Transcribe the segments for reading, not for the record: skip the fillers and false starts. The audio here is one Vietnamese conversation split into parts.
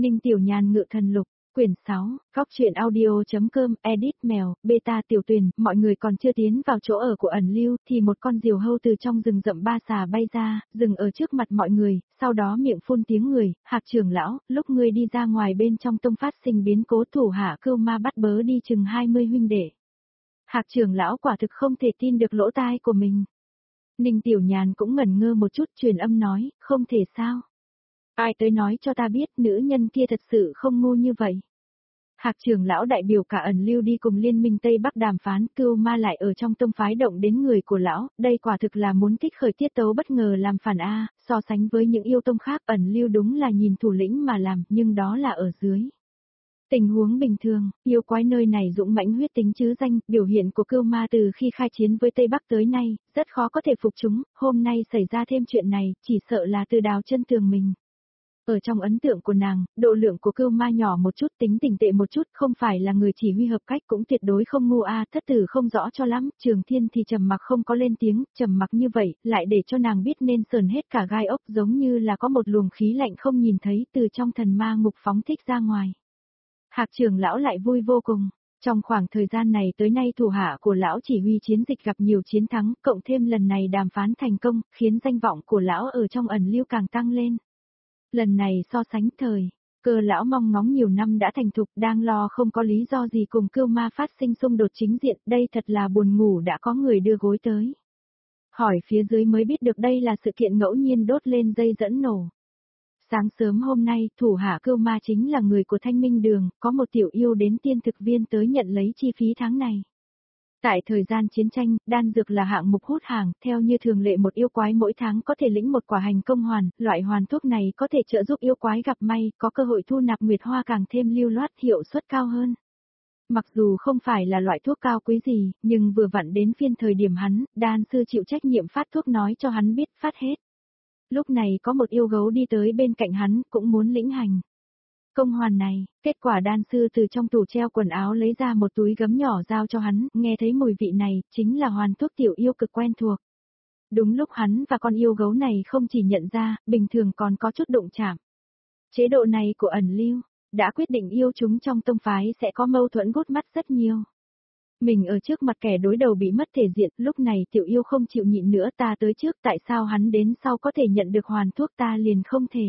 Ninh Tiểu Nhàn ngự thần lục, quyển 6, góc truyện audio.com, edit mèo, beta tiểu tuyển, mọi người còn chưa tiến vào chỗ ở của ẩn lưu, thì một con diều hâu từ trong rừng rậm ba xà bay ra, dừng ở trước mặt mọi người, sau đó miệng phun tiếng người, Hạc trưởng lão, lúc ngươi đi ra ngoài bên trong tông phát sinh biến cố thủ hạ Cưu Ma bắt bớ đi chừng 20 huynh đệ. Hạc trưởng lão quả thực không thể tin được lỗ tai của mình. Ninh Tiểu Nhàn cũng ngẩn ngơ một chút, truyền âm nói, không thể sao. Ai tới nói cho ta biết nữ nhân kia thật sự không ngu như vậy. Hạc trưởng lão đại biểu cả ẩn lưu đi cùng liên minh Tây Bắc đàm phán, Cưu Ma lại ở trong tông phái động đến người của lão, đây quả thực là muốn kích khởi tiết tấu bất ngờ làm phản A, so sánh với những yêu tông khác ẩn lưu đúng là nhìn thủ lĩnh mà làm, nhưng đó là ở dưới. Tình huống bình thường, yêu quái nơi này dũng mãnh huyết tính chứ danh, biểu hiện của Cưu Ma từ khi khai chiến với Tây Bắc tới nay, rất khó có thể phục chúng, hôm nay xảy ra thêm chuyện này, chỉ sợ là từ đào chân tường mình. Ở trong ấn tượng của nàng, độ lượng của Cưu Ma nhỏ một chút, tính tình tệ một chút, không phải là người chỉ huy hợp cách cũng tuyệt đối không ngu a. Thất tử không rõ cho lắm, Trường Thiên thì trầm mặc không có lên tiếng, trầm mặc như vậy, lại để cho nàng biết nên sờn hết cả gai ốc, giống như là có một luồng khí lạnh không nhìn thấy từ trong thần ma ngục phóng thích ra ngoài. Hạc trưởng lão lại vui vô cùng. Trong khoảng thời gian này tới nay thủ hạ của lão chỉ huy chiến dịch gặp nhiều chiến thắng, cộng thêm lần này đàm phán thành công, khiến danh vọng của lão ở trong ẩn lưu càng tăng lên. Lần này so sánh thời, Cơ lão mong ngóng nhiều năm đã thành thục, đang lo không có lý do gì cùng Cưu Ma phát sinh xung đột chính diện, đây thật là buồn ngủ đã có người đưa gối tới. Hỏi phía dưới mới biết được đây là sự kiện ngẫu nhiên đốt lên dây dẫn nổ. Sáng sớm hôm nay, thủ hạ Cưu Ma chính là người của Thanh Minh Đường, có một tiểu yêu đến tiên thực viên tới nhận lấy chi phí tháng này. Tại thời gian chiến tranh, đan dược là hạng mục hút hàng, theo như thường lệ một yêu quái mỗi tháng có thể lĩnh một quả hành công hoàn, loại hoàn thuốc này có thể trợ giúp yêu quái gặp may, có cơ hội thu nạp nguyệt hoa càng thêm lưu loát, hiệu suất cao hơn. Mặc dù không phải là loại thuốc cao quý gì, nhưng vừa vặn đến phiên thời điểm hắn, đan sư chịu trách nhiệm phát thuốc nói cho hắn biết phát hết. Lúc này có một yêu gấu đi tới bên cạnh hắn, cũng muốn lĩnh hành công hoàn này, kết quả đan sư từ trong tủ treo quần áo lấy ra một túi gấm nhỏ giao cho hắn, nghe thấy mùi vị này, chính là hoàn thuốc tiểu yêu cực quen thuộc. Đúng lúc hắn và con yêu gấu này không chỉ nhận ra, bình thường còn có chút đụng chạm. Chế độ này của ẩn lưu, đã quyết định yêu chúng trong tông phái sẽ có mâu thuẫn gút mắt rất nhiều. Mình ở trước mặt kẻ đối đầu bị mất thể diện, lúc này tiểu yêu không chịu nhịn nữa, ta tới trước, tại sao hắn đến sau có thể nhận được hoàn thuốc ta liền không thể.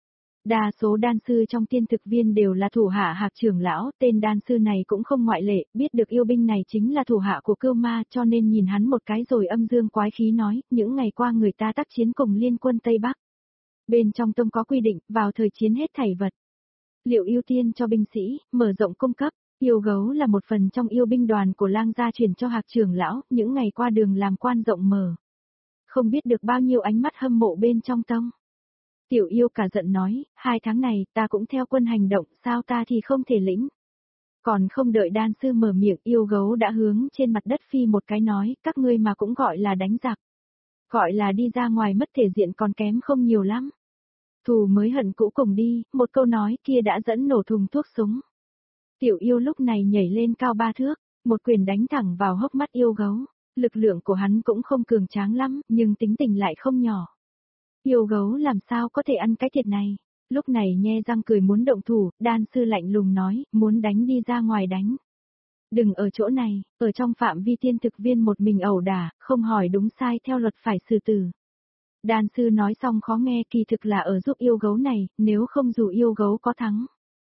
Đa số đan sư trong tiên thực viên đều là thủ hạ Hạc trưởng lão, tên đan sư này cũng không ngoại lệ, biết được yêu binh này chính là thủ hạ của Cưu Ma cho nên nhìn hắn một cái rồi âm dương quái khí nói, những ngày qua người ta tác chiến cùng liên quân Tây Bắc. Bên trong tông có quy định, vào thời chiến hết thảy vật. Liệu ưu tiên cho binh sĩ, mở rộng cung cấp, yêu gấu là một phần trong yêu binh đoàn của lang gia truyền cho Hạc trưởng lão, những ngày qua đường làm quan rộng mở. Không biết được bao nhiêu ánh mắt hâm mộ bên trong tông. Tiểu yêu cả giận nói, 2 tháng này ta cũng theo quân hành động, sao ta thì không thể lĩnh. Còn không đợi đan sư mở miệng, yêu gấu đã hướng trên mặt đất phi một cái nói, các ngươi mà cũng gọi là đánh giặc. Gọi là đi ra ngoài mất thể diện còn kém không nhiều lắm. Thù mới hận cũ cùng đi, một câu nói kia đã dẫn nổ thùng thuốc súng. Tiểu yêu lúc này nhảy lên cao 3 thước, một quyền đánh thẳng vào hốc mắt yêu gấu. Lực lượng của hắn cũng không cường tráng lắm, nhưng tính tình lại không nhỏ. Yêu gấu làm sao có thể ăn cái thiệt này. Lúc này nhe răng cười muốn động thủ, đan sư lạnh lùng nói, muốn đánh đi ra ngoài đánh. Đừng ở chỗ này, ở trong phạm vi tiên thực viên một mình ẩu đả, không hỏi đúng sai theo luật phải xử tử. Đan sư nói xong khó nghe, kỳ thực là ở giúp yêu gấu này, nếu không dù yêu gấu có thắng.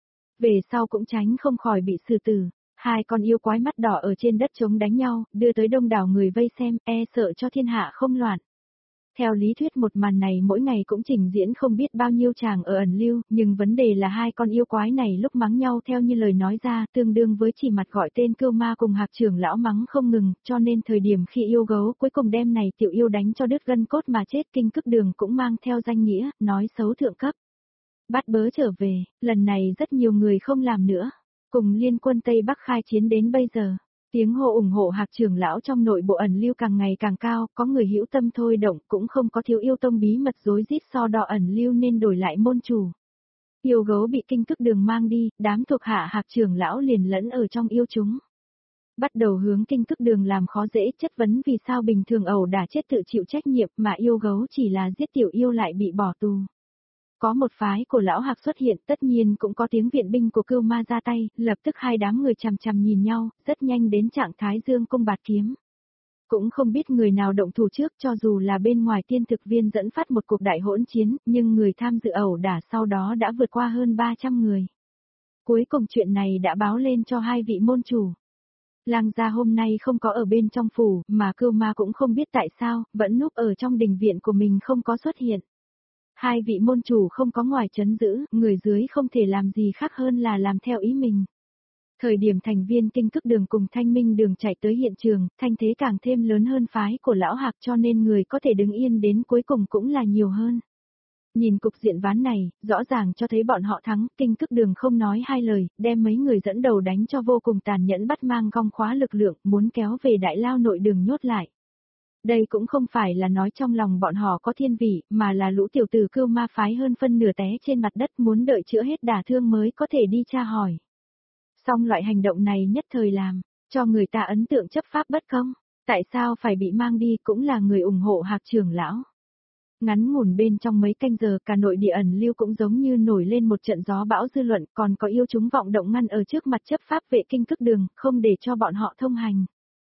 Về sau cũng tránh không khỏi bị xử tử. 2 con yêu quái mắt đỏ ở trên đất trống đánh nhau, đưa tới đông đảo người vây xem, e sợ cho thiên hạ không loạn. Theo lý thuyết một màn này mỗi ngày cũng trình diễn không biết bao nhiêu chàng ở ẩn lưu, nhưng vấn đề là 2 con yêu quái này lúc mắng nhau theo như lời nói ra, tương đương với chỉ mặt gọi tên Cưu Ma cùng Hạc trưởng lão mắng không ngừng, cho nên thời điểm khi yêu gấu cuối cùng đem này tiểu yêu đánh cho đứt gân cốt mà chết, Kinh Cức Đường cũng mang theo danh nghĩa, nói xấu thượng cấp. Bắt bớ trở về, lần này rất nhiều người không làm nữa, cùng liên quân Tây Bắc khai chiến đến bây giờ. Tiếng hô ủng hộ Hạc trưởng lão trong nội bộ ẩn lưu càng ngày càng cao, có người hữu tâm thôi động, cũng không có thiếu yêu tông bí mật rối rít so đo ẩn lưu nên đổi lại môn chủ. Yêu gấu bị Kinh Cức Đường mang đi, đám thuộc hạ Hạc trưởng lão liền lẫn ở trong yêu chúng. Bắt đầu hướng Kinh Cức Đường làm khó dễ, chất vấn vì sao bình thường ẩu đả chết tự chịu trách nhiệm mà yêu gấu chỉ là giết tiểu yêu lại bị bỏ tù. có một phái của lão Hạc xuất hiện, tất nhiên cũng có tiếng viện binh của Cưu Ma ra tay, lập tức hai đám người chằm chằm nhìn nhau, rất nhanh đến trạng thái dương cung bạt kiếm. Cũng không biết người nào động thủ trước, cho dù là bên ngoài tiên thực viên dẫn phát một cuộc đại hỗn chiến, nhưng người tham dự ẩu đả sau đó đã vượt qua hơn 300 người. Cuối cùng chuyện này đã báo lên cho hai vị môn chủ. Lang gia hôm nay không có ở bên trong phủ, mà Cưu Ma cũng không biết tại sao, vẫn núp ở trong đình viện của mình không có xuất hiện. Hai vị môn chủ không có ngoài trấn giữ, người dưới không thể làm gì khác hơn là làm theo ý mình. Thời điểm thành viên Kinh Cức Đường cùng Thanh Minh Đường chạy tới hiện trường, thanh thế càng thêm lớn hơn phái của lão Hạc, cho nên người có thể đứng yên đến cuối cùng cũng là nhiều hơn. Nhìn cục diện ván này, rõ ràng cho thấy bọn họ thắng, Kinh Cức Đường không nói hai lời, đem mấy người dẫn đầu đánh cho vô cùng tàn nhẫn, bắt mang gong khóa lực lượng, muốn kéo về đại lao nội đường nhốt lại. Đây cũng không phải là nói trong lòng bọn họ có thiên vị, mà là lũ tiểu tử Cưu Ma phái hơn phân nửa té trên mặt đất, muốn đợi chữa hết đả thương mới có thể đi tra hỏi. Song loại hành động này nhất thời làm cho người ta ấn tượng chấp pháp bất công, tại sao phải bị mang đi, cũng là người ủng hộ Hạc trưởng lão. Ngắn ngủn bên trong mấy canh giờ, cả nội địa ẩn lưu cũng giống như nổi lên một trận gió bão dư luận, còn có yêu chúng vọng động ngăn ở trước mặt chấp pháp vệ Kinh Cức Đường, không để cho bọn họ thông hành.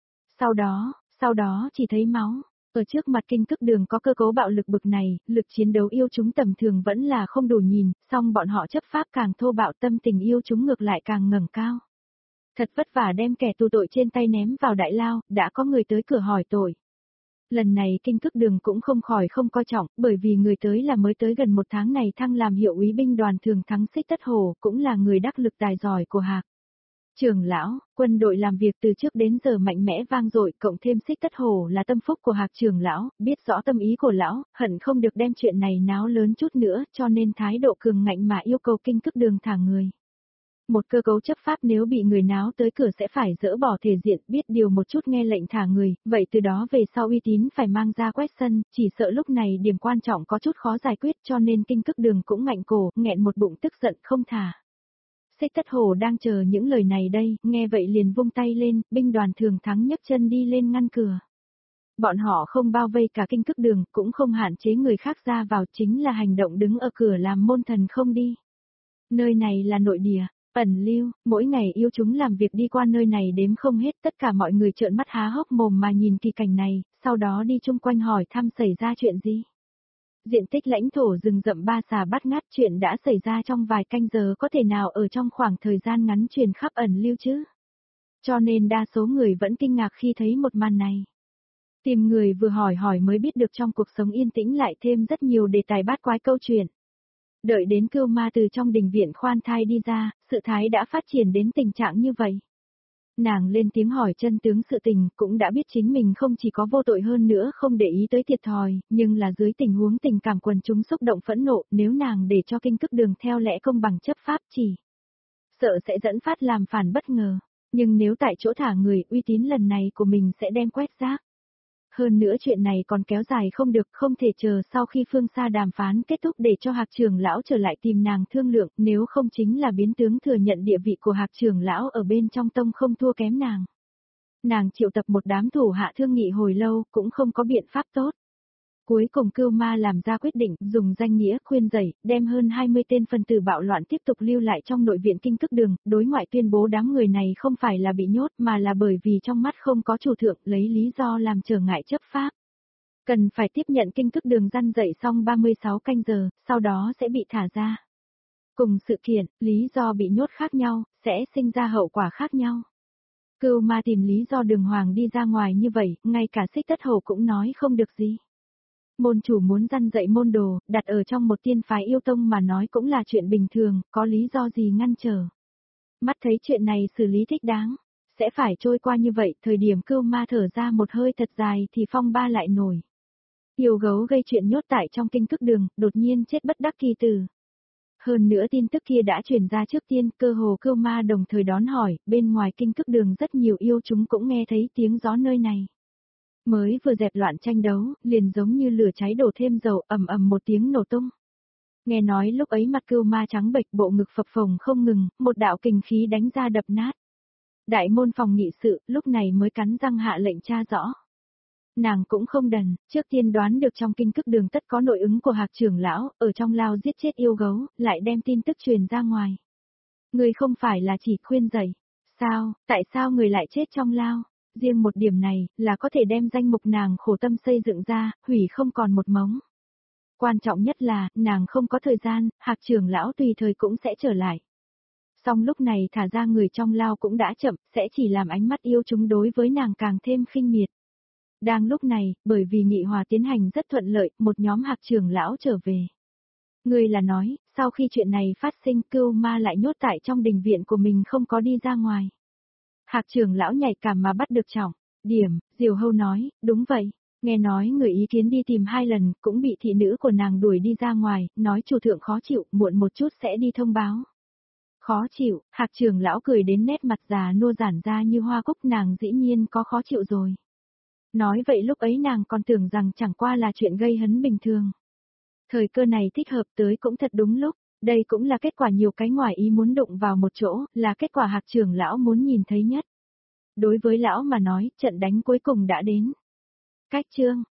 Sau đó chỉ thấy máu. Ở trước mặt Kinh Cức Đường có cơ cấu bạo lực bực này, lực chiến đấu yêu chúng tầm thường vẫn là không đủ nhìn, song bọn họ chấp pháp càng thô bạo, tâm tình yêu chúng ngược lại càng ngẩng cao. Thật vất vả đem kẻ tù tội trên tay ném vào đại lao, đã có người tới cửa hỏi tội. Lần này Kinh Cức Đường cũng không khỏi không coi trọng, bởi vì người tới là mới tới gần một tháng này thăng làm hiệu úy binh đoàn thường thắng Xích Tất Hổ, cũng là người đắc lực tài giỏi của Hạc. Trưởng lão, quân đội làm việc từ trước đến giờ mạnh mẽ vang dội, cộng thêm Xích Tất Hổ là tâm phúc của Hạc trưởng lão, biết rõ tâm ý của lão, hận không được đem chuyện này náo lớn chút nữa, cho nên thái độ cường ngạnh mà yêu cầu Kinh Cức Đường thả người. Một cơ cấu chấp pháp nếu bị người náo tới cửa sẽ phải dỡ bỏ thể diện, biết điều một chút nghe lệnh thả người, vậy từ đó về sau uy tín phải mang ra quét sân, chỉ sợ lúc này điểm quan trọng có chút khó giải quyết, cho nên Kinh Cức Đường cũng ngạnh cổ, nghẹn một bụng tức giận không thả. Xích Tất Hổ đang chờ những lời này đây, nghe vậy liền vung tay lên, binh đoàn thường thắng nhấc chân đi lên ngăn cửa. Bọn họ không bao vây cả Kinh Cức Đường, cũng không hạn chế người khác ra vào, chính là hành động đứng ở cửa làm môn thần không đi. Nơi này là nội địa, ẩn lưu, mỗi ngày yêu chúng làm việc đi qua nơi này đếm không hết, tất cả mọi người trợn mắt há hốc mồm mà nhìn kỳ cảnh này, sau đó đi chung quanh hỏi thăm xảy ra chuyện gì. Diện tích lãnh thổ rừng rậm ba xà bắt ngát, chuyện đã xảy ra trong vài canh giờ có thể nào ở trong khoảng thời gian ngắn truyền khắp ẩn lưu chứ. Cho nên đa số người vẫn kinh ngạc khi thấy một màn này. Tìm người vừa hỏi mới biết được trong cuộc sống yên tĩnh lại thêm rất nhiều đề tài bát quái câu chuyện. Đợi đến Cưu Ma từ trong đình viện khoan thai đi ra, sự thái đã phát triển đến tình trạng như vậy. Nàng lên tiếng hỏi chân tướng sự tình, cũng đã biết chính mình không chỉ có vô tội hơn nữa không để ý tới thiệt thòi, nhưng là dưới tình huống tình cảm quần chúng xúc động phẫn nộ, nếu nàng để cho Kinh Cức Đường theo lẽ công bằng chấp pháp chỉ sợ sẽ dẫn phát làm phản bất ngờ, nhưng nếu tại chỗ thả người, uy tín lần này của mình sẽ đem quét rác. Hơn nữa chuyện này còn kéo dài không được, không thể chờ sau khi phương xa đàm phán kết thúc để cho Hạc trưởng lão trở lại tìm nàng thương lượng, nếu không chính là biến tướng thừa nhận địa vị của Hạc trưởng lão ở bên trong tông không thua kém nàng. Nàng triệu tập một đám thủ hạ thương nghị hồi lâu, cũng không có biện pháp tốt. Cuối cùng Cưu Ma làm ra quyết định, dùng danh nghĩa khuyên rầy, đem hơn 20 tên phần tử bạo loạn tiếp tục lưu lại trong nội viện Kinh Cức Đường, đối ngoại tuyên bố đám người này không phải là bị nhốt mà là bởi vì trong mắt không có chủ thượng, lấy lý do làm trở ngại chấp pháp. Cần phải tiếp nhận Kinh Cức Đường răn dậy xong 36 canh giờ, sau đó sẽ bị thả ra. Cùng sự kiện, lý do bị nhốt khác nhau, sẽ sinh ra hậu quả khác nhau. Cưu Ma tìm lý do đường hoàng đi ra ngoài như vậy, ngay cả Xích Tất Hổ cũng nói không được gì. Môn chủ muốn răn dạy môn đồ, đặt ở trong một tiên phái yêu tông mà nói cũng là chuyện bình thường, có lý do gì ngăn trở. Mắt thấy chuyện này xử lý thích đáng, sẽ phải trôi qua như vậy, thời điểm Cưu Ma thở ra một hơi thật dài thì phong ba lại nổi. Yêu gấu gây chuyện nhốt tại trong Kinh Cức Đường, đột nhiên chết bất đắc kỳ tử. Hơn nữa tin tức kia đã truyền ra trước tiên, cơ hồ Cưu Ma đồng thời đón hỏi, bên ngoài Kinh Cức Đường rất nhiều yêu chúng cũng nghe thấy tiếng gió nơi này. Mới vừa dẹp loạn tranh đấu, liền giống như lửa cháy đổ thêm dầu, ầm ầm một tiếng nổ tung. Nghe nói lúc ấy mặt Cưu Ma trắng bệch, bộ ngực phập phồng không ngừng, một đạo kình khí đánh ra đập nát. Đại môn phòng nghị sự, lúc này mới cắn răng hạ lệnh tra rõ. Nàng cũng không đần, trước tiên đoán được trong kinh cức đường tất có nội ứng của Hạc trưởng lão, ở trong lao giết chết yêu gấu, lại đem tin tức truyền ra ngoài. Người không phải là chỉ khuyên dạy. Sao, tại sao người lại chết trong lao? Riêng một điểm này, là có thể đem danh mục nàng khổ tâm xây dựng ra, hủy không còn một mống. Quan trọng nhất là, nàng không có thời gian, Hạc trưởng lão tùy thời cũng sẽ trở lại. Song lúc này thả ra người trong lao cũng đã chậm, sẽ chỉ làm ánh mắt yêu chúng đối với nàng càng thêm khinh miệt. Đang lúc này, bởi vì nghị hòa tiến hành rất thuận lợi, một nhóm Hạc trưởng lão trở về. Người là nói, sau khi chuyện này phát sinh Cưu Ma lại nhốt tại trong đình viện của mình không có đi ra ngoài. Hạc trưởng lão nhạy cảm mà bắt được trọng điểm, Diều Hâu nói, đúng vậy. Nghe nói người ý kiến đi tìm 2 lần, cũng bị thị nữ của nàng đuổi đi ra ngoài, nói chủ thượng khó chịu, muộn một chút sẽ đi thông báo. Khó chịu, Hạc trưởng lão cười đến nét mặt già nua giản ra như hoa cúc, nàng dĩ nhiên có khó chịu rồi. Nói vậy lúc ấy nàng còn tưởng rằng chẳng qua là chuyện gây hấn bình thường. Thời cơ này thích hợp tới cũng thật đúng lúc, đây cũng là kết quả nhiều cái ngoài ý muốn đụng vào một chỗ, là kết quả Hạc trưởng lão muốn nhìn thấy nhất. Đối với lão mà nói, trận đánh cuối cùng đã đến. Cách chương